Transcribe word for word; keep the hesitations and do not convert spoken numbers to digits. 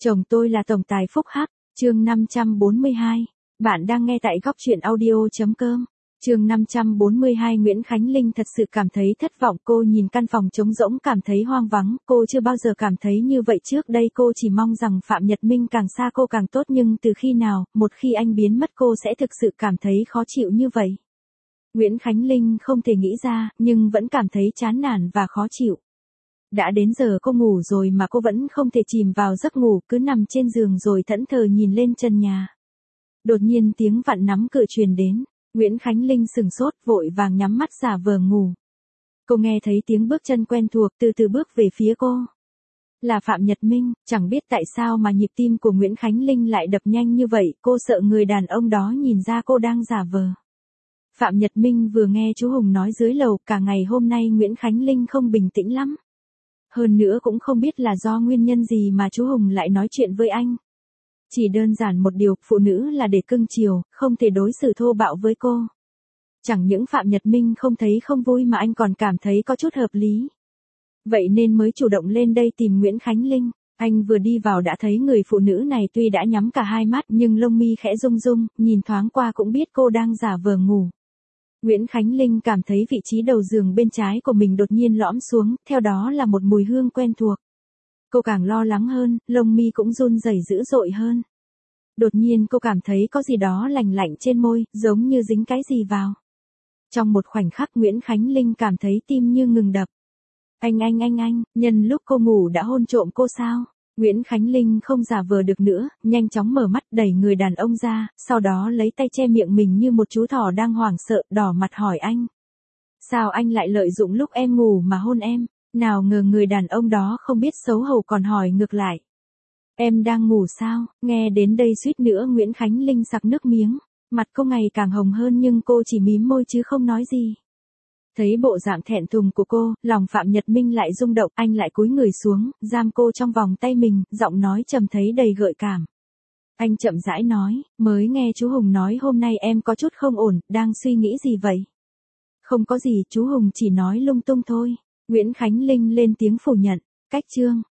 Chồng tôi là tổng tài Phúc Hắc, chương năm trăm bốn mươi hai. Bạn đang nghe tại góc truyện audio.com. Chương năm trăm bốn mươi hai. Nguyễn Khánh Linh thật sự cảm thấy thất vọng, cô nhìn căn phòng trống rỗng cảm thấy hoang vắng, cô chưa bao giờ cảm thấy như vậy trước đây, cô chỉ mong rằng Phạm Nhật Minh càng xa cô càng tốt, nhưng từ khi nào, một khi anh biến mất cô sẽ thực sự cảm thấy khó chịu như vậy. Nguyễn Khánh Linh không thể nghĩ ra, nhưng vẫn cảm thấy chán nản và khó chịu. Đã đến giờ cô ngủ rồi mà cô vẫn không thể chìm vào giấc ngủ, cứ nằm trên giường rồi thẫn thờ nhìn lên trần nhà. Đột nhiên tiếng vặn nắm cửa truyền đến, Nguyễn Khánh Linh sừng sốt, vội vàng nhắm mắt giả vờ ngủ. Cô nghe thấy tiếng bước chân quen thuộc từ từ bước về phía cô. Là Phạm Nhật Minh, chẳng biết tại sao mà nhịp tim của Nguyễn Khánh Linh lại đập nhanh như vậy, cô sợ người đàn ông đó nhìn ra cô đang giả vờ. Phạm Nhật Minh vừa nghe chú Hùng nói dưới lầu, cả ngày hôm nay Nguyễn Khánh Linh không bình tĩnh lắm. Hơn nữa cũng không biết là do nguyên nhân gì mà chú Hùng lại nói chuyện với anh. Chỉ đơn giản một điều, phụ nữ là để cưng chiều, không thể đối xử thô bạo với cô. Chẳng những Phạm Nhật Minh không thấy không vui mà anh còn cảm thấy có chút hợp lý. Vậy nên mới chủ động lên đây tìm Nguyễn Khánh Linh. Anh vừa đi vào đã thấy người phụ nữ này tuy đã nhắm cả hai mắt nhưng lông mi khẽ rung rung, nhìn thoáng qua cũng biết cô đang giả vờ ngủ. Nguyễn Khánh Linh cảm thấy vị trí đầu giường bên trái của mình đột nhiên lõm xuống, theo đó là một mùi hương quen thuộc. Cô càng lo lắng hơn, lông mi cũng run rẩy dữ dội hơn. Đột nhiên cô cảm thấy có gì đó lành lạnh trên môi, giống như dính cái gì vào. Trong một khoảnh khắc Nguyễn Khánh Linh cảm thấy tim như ngừng đập. Anh anh anh anh, nhân lúc cô ngủ đã hôn trộm cô sao? Nguyễn Khánh Linh không giả vờ được nữa, nhanh chóng mở mắt đẩy người đàn ông ra, sau đó lấy tay che miệng mình như một chú thỏ đang hoảng sợ, đỏ mặt hỏi anh. Sao anh lại lợi dụng lúc em ngủ mà hôn em? Nào ngờ người đàn ông đó không biết xấu hổ còn hỏi ngược lại. Em đang ngủ sao? Nghe đến đây suýt nữa Nguyễn Khánh Linh sặc nước miếng. Mặt cô ngày càng hồng hơn nhưng cô chỉ mím môi chứ không nói gì. Thấy bộ dạng thẹn thùng của cô, lòng Phạm Nhật Minh lại rung động, anh lại cúi người xuống, giam cô trong vòng tay mình, giọng nói trầm thấy đầy gợi cảm. Anh chậm rãi nói, mới nghe chú Hùng nói hôm nay em có chút không ổn, đang suy nghĩ gì vậy? Không có gì, chú Hùng chỉ nói lung tung thôi. Nguyễn Khánh Linh lên tiếng phủ nhận, cách chương.